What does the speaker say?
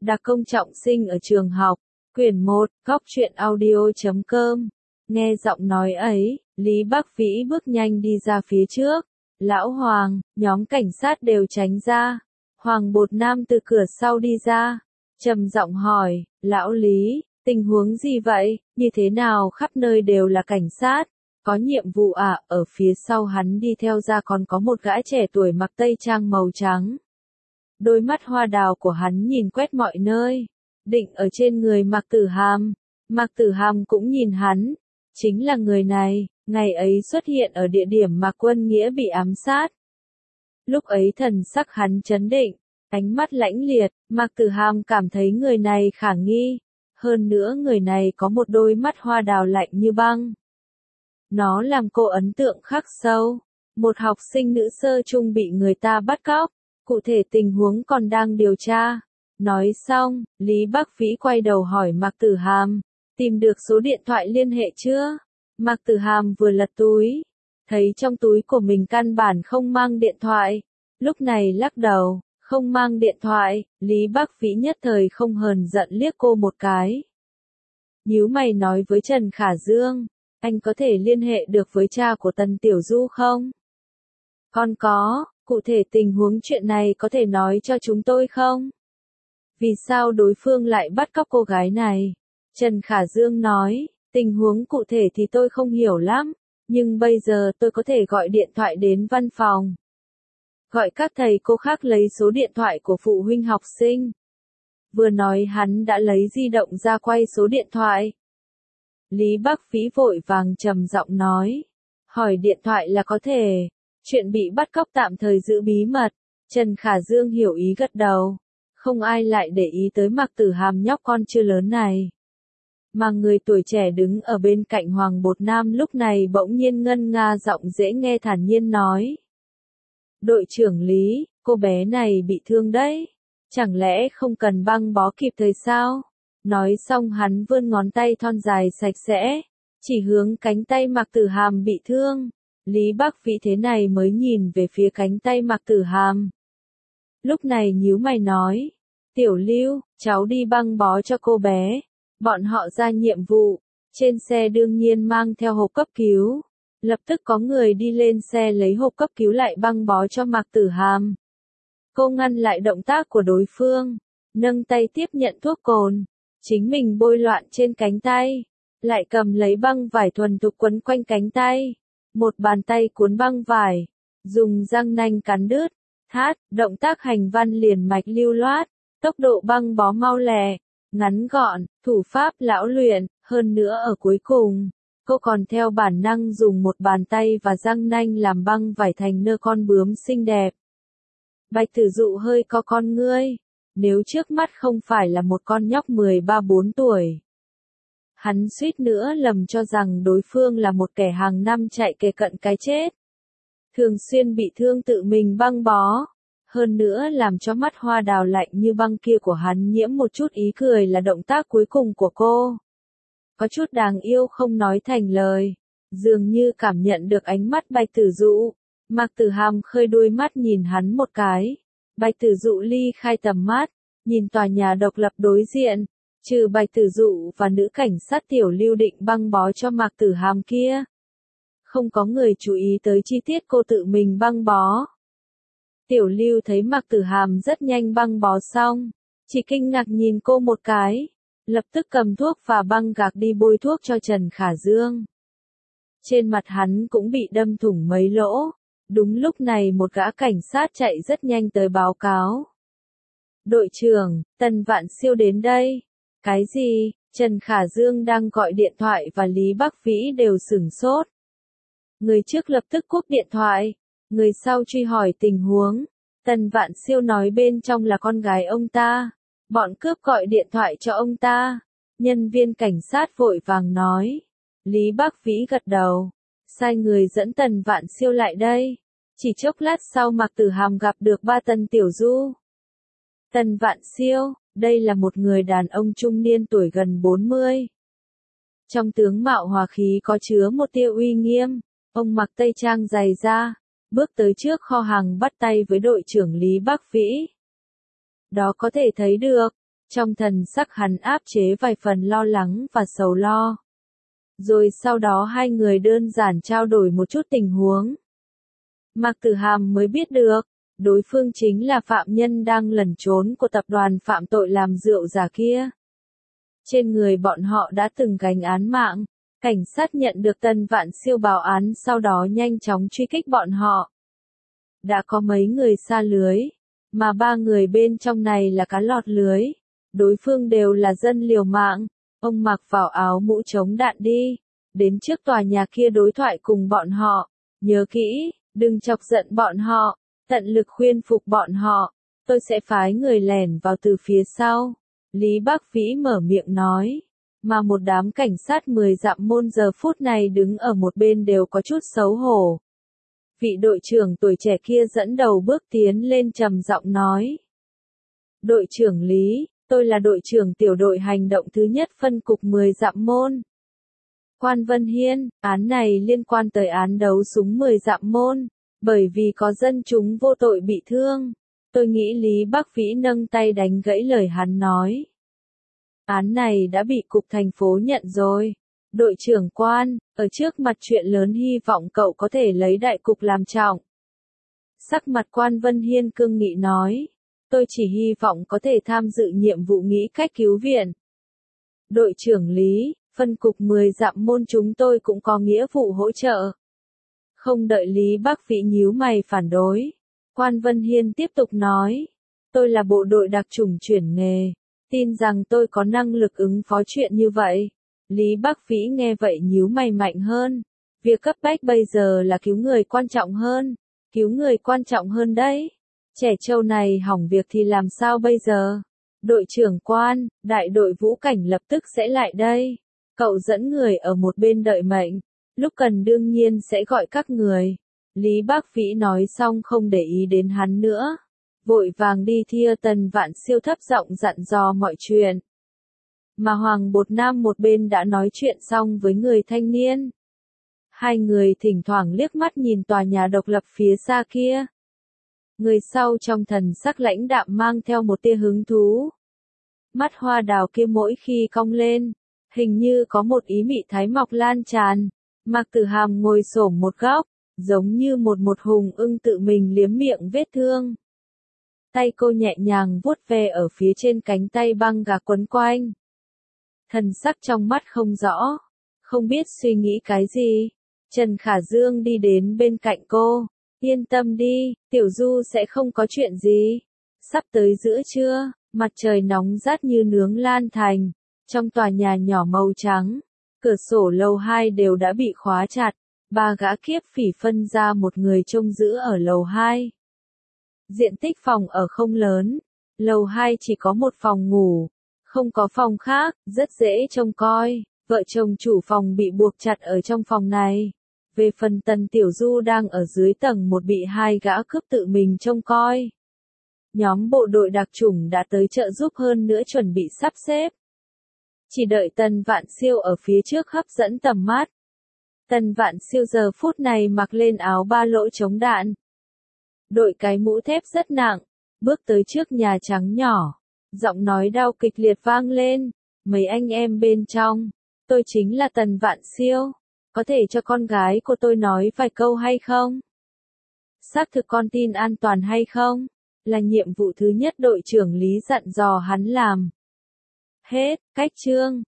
Đặc công trọng sinh ở trường học, quyển 1, góc truyện audio.com. Nghe giọng nói ấy, Lý Bắc Vĩ bước nhanh đi ra phía trước. Lão Hoàng, nhóm cảnh sát đều tránh ra. Hoàng Bột Nam từ cửa sau đi ra, trầm giọng hỏi, Lão Lý, tình huống gì vậy, như thế nào khắp nơi đều là cảnh sát? Có nhiệm vụ à? Ở phía sau hắn đi theo ra còn có một gã trẻ tuổi mặc tây trang màu trắng. Đôi mắt hoa đào của hắn nhìn quét mọi nơi, định ở trên người Mạc Tử Hàm. Mạc Tử Hàm cũng nhìn hắn, chính là người này, ngày ấy xuất hiện ở địa điểm Mạc Quân Nghĩa bị ám sát. Lúc ấy thần sắc hắn chấn định, ánh mắt lãnh liệt, Mạc Tử Hàm cảm thấy người này khả nghi, hơn nữa người này có một đôi mắt hoa đào lạnh như băng. Nó làm cô ấn tượng khắc sâu, một học sinh nữ sơ trung bị người ta bắt cóc, cụ thể tình huống còn đang điều tra. Nói xong, Lý Bắc Vĩ quay đầu hỏi Mạc Tử Hàm, tìm được số điện thoại liên hệ chưa? Mạc Tử Hàm vừa lật túi, thấy trong túi của mình căn bản không mang điện thoại, lúc này lắc đầu, không mang điện thoại. Lý Bắc Vĩ nhất thời không hờn giận liếc cô một cái. Nhíu mày nói với Trần Khả Dương, anh có thể liên hệ được với cha của Tần Tiểu Du không? Con có, cụ thể tình huống chuyện này có thể nói cho chúng tôi không? Vì sao đối phương lại bắt cóc cô gái này? Trần Khả Dương nói, tình huống cụ thể thì tôi không hiểu lắm, nhưng bây giờ tôi có thể gọi điện thoại đến văn phòng. Gọi các thầy cô khác lấy số điện thoại của phụ huynh học sinh. Vừa nói hắn đã lấy di động ra quay số điện thoại. Lý Bắc Vĩ vội vàng trầm giọng nói, hỏi điện thoại là có thể, chuyện bị bắt cóc tạm thời giữ bí mật. Trần Khả Dương hiểu ý gật đầu, không ai lại để ý tới Mạc Tử Hàm nhóc con chưa lớn này. Mà người tuổi trẻ đứng ở bên cạnh Hoàng Bột Nam lúc này bỗng nhiên ngân nga giọng dễ nghe thản nhiên nói. Đội trưởng Lý, cô bé này bị thương đấy, chẳng lẽ không cần băng bó kịp thời sao? Nói xong hắn vươn ngón tay thon dài sạch sẽ, chỉ hướng cánh tay Mạc Tử Hàm bị thương. Lý Bắc Vĩ thế này mới nhìn về phía cánh tay Mạc Tử Hàm. Lúc này nhíu mày nói, Tiểu Lưu, cháu đi băng bó cho cô bé. Bọn họ ra nhiệm vụ, trên xe đương nhiên mang theo hộp cấp cứu. Lập tức có người đi lên xe lấy hộp cấp cứu lại băng bó cho Mạc Tử Hàm. Cô ngăn lại động tác của đối phương, nâng tay tiếp nhận thuốc cồn, chính mình bôi loạn trên cánh tay, lại cầm lấy băng vải thuần thục quấn quanh cánh tay, một bàn tay cuốn băng vải, dùng răng nanh cắn đứt, động tác hành văn liền mạch lưu loát, tốc độ băng bó mau lẹ, ngắn gọn, thủ pháp lão luyện, hơn nữa ở cuối cùng, cô còn theo bản năng dùng một bàn tay và răng nanh làm băng vải thành nơ con bướm xinh đẹp. Bạch Tử Dụ hơi co con ngươi, nếu trước mắt không phải là một con nhóc 13-14 tuổi. Hắn suýt nữa lầm cho rằng đối phương là một kẻ hàng năm chạy kề cận cái chết. Thường xuyên bị thương tự mình băng bó. Hơn nữa làm cho mắt hoa đào lạnh như băng kia của hắn nhiễm một chút ý cười là động tác cuối cùng của cô. Có chút đáng yêu không nói thành lời. Dường như cảm nhận được ánh mắt Bạch Tử Dụ. Mạc Tử Hàm khơi đôi mắt nhìn hắn một cái. Bạch Tử Dụ ly khai tầm mắt, nhìn tòa nhà độc lập đối diện. Trừ Bạch Tử Dụ và nữ cảnh sát Tiểu Lưu định băng bó cho Mạc Tử Hàm kia. Không có người chú ý tới chi tiết cô tự mình băng bó. Tiểu Lưu thấy Mạc Tử Hàm rất nhanh băng bó xong, chỉ kinh ngạc nhìn cô một cái, lập tức cầm thuốc và băng gạc đi bôi thuốc cho Trần Khả Dương. Trên mặt hắn cũng bị đâm thủng mấy lỗ, đúng lúc này một gã cảnh sát chạy rất nhanh tới báo cáo. Đội trưởng, Tần Vạn Siêu đến đây. Cái gì? Trần Khả Dương đang gọi điện thoại và Lý Bắc Vĩ đều sửng sốt. Người trước lập tức cúp điện thoại. Người sau truy hỏi tình huống, Tần Vạn Siêu nói bên trong là con gái ông ta, bọn cướp gọi điện thoại cho ông ta, nhân viên cảnh sát vội vàng nói, Lý Bắc Vĩ gật đầu, sai người dẫn Tần Vạn Siêu lại đây, chỉ chốc lát sau Mạc Tử Hàm gặp được ba Tần Tiểu Du. Tần Vạn Siêu, đây là một người đàn ông trung niên tuổi gần 40. Trong tướng mạo hòa khí có chứa một tia uy nghiêm, ông mặc tây trang dày da. Bước tới trước kho hàng bắt tay với đội trưởng Lý Bắc Vĩ. Đó có thể thấy được, Trong thần sắc hắn áp chế vài phần lo lắng và sầu lo. Rồi sau đó hai người đơn giản trao đổi một chút tình huống. Mạc Tử Hàm mới biết được, đối phương chính là phạm nhân đang lẩn trốn của tập đoàn phạm tội làm rượu giả kia. Trên người bọn họ đã từng gánh án mạng, cảnh sát nhận được Tân Vạn Siêu báo án sau đó nhanh chóng truy kích bọn họ. Đã có mấy người sa lưới, mà 3 người bên trong này là cá lọt lưới. Đối phương đều là dân liều mạng, ông mặc vào áo mũ chống đạn đi, đến trước tòa nhà kia đối thoại cùng bọn họ, nhớ kỹ, đừng chọc giận bọn họ, tận lực khuyên phục bọn họ, tôi sẽ phái người lẻn vào từ phía sau. Lý Bác Vĩ mở miệng nói, mà một đám cảnh sát 10 dặm môn giờ phút này đứng ở một bên đều có chút xấu hổ. Vị đội trưởng tuổi trẻ kia dẫn đầu bước tiến lên trầm giọng nói. Đội trưởng Lý, tôi là đội trưởng tiểu đội hành động thứ nhất phân cục 10 dặm môn. Quan Vân Hiên, án này liên quan tới án đấu súng 10 dặm môn, bởi vì có dân chúng vô tội bị thương. Tôi nghĩ Lý Bác Vĩ nâng tay đánh gãy lời hắn nói. Án này đã bị cục thành phố nhận rồi. Đội trưởng Quan, ở trước mặt chuyện lớn hy vọng cậu có thể lấy đại cục làm trọng. Sắc mặt Quan Vân Hiên cương nghị nói. Tôi chỉ hy vọng có thể tham dự nhiệm vụ nghĩ cách cứu viện. Đội trưởng Lý, phân cục 10 dặm môn chúng tôi cũng có nghĩa vụ hỗ trợ. Không đợi Lý Bác Vĩ nhíu mày phản đối. Quan Vân Hiên tiếp tục nói. Tôi là bộ đội đặc chủng chuyển nghề. Tin rằng tôi có năng lực ứng phó chuyện như vậy. Lý Bác Vĩ nghe vậy nhíu mày mạnh hơn. Việc cấp bách bây giờ là cứu người quan trọng hơn. Cứu người quan trọng hơn đấy. Trẻ trâu này hỏng việc thì làm sao bây giờ? Đội trưởng Quan, đại đội vũ cảnh lập tức sẽ lại đây. Cậu dẫn người ở một bên đợi mệnh. Lúc cần đương nhiên sẽ gọi các người. Lý Bác Vĩ nói xong không để ý đến hắn nữa. Vội vàng đi thia Tần Vạn Siêu thấp giọng dặn dò mọi chuyện. Mà Hoàng Bột Nam một bên đã nói chuyện xong với người thanh niên. Hai người thỉnh thoảng liếc mắt nhìn tòa nhà độc lập phía xa kia. Người sau trong thần sắc lãnh đạm mang theo một tia hứng thú. Mắt hoa đào kia mỗi khi cong lên, hình như có một ý mị thái mọc lan tràn. Mạc Tử Hàm ngồi xổm một góc, giống như một hùng ưng tự mình liếm miệng vết thương. Tay cô nhẹ nhàng vuốt ve ở phía trên cánh tay băng gạc quấn quanh. Thần sắc trong mắt không rõ, không biết suy nghĩ cái gì. Trần Khả Dương đi đến bên cạnh cô. Yên tâm đi, Tiểu Du sẽ không có chuyện gì. Sắp tới giữa trưa, mặt trời nóng rát như nướng lan thành. Trong tòa nhà nhỏ màu trắng, cửa sổ lầu 2 đều đã bị khóa chặt. 3 gã kiếp phỉ phân ra một người trông giữ ở lầu 2. Diện tích phòng ở không lớn, lầu 2 chỉ có một phòng ngủ, không có phòng khác, rất dễ trông coi. Vợ chồng chủ phòng bị buộc chặt ở trong phòng này. Về phần Tần Tiểu Du đang ở dưới tầng 1 bị 2 gã cướp tự mình trông coi. Nhóm bộ đội đặc chủng đã tới trợ giúp hơn nữa chuẩn bị sắp xếp. Chỉ đợi Tần Vạn Siêu ở phía trước hấp dẫn tầm mắt. Tần Vạn Siêu giờ phút này mặc lên áo ba lỗ chống đạn. Đội cái mũ thép rất nặng, bước tới trước nhà trắng nhỏ. Giọng nói đau kịch liệt vang lên. Mấy anh em bên trong, tôi chính là Tần Vạn Siêu. Có thể cho con gái của tôi nói vài câu hay không? Xác thực con tin an toàn hay không? Là nhiệm vụ thứ nhất đội trưởng Lý dặn dò hắn làm. Hết, cách chương.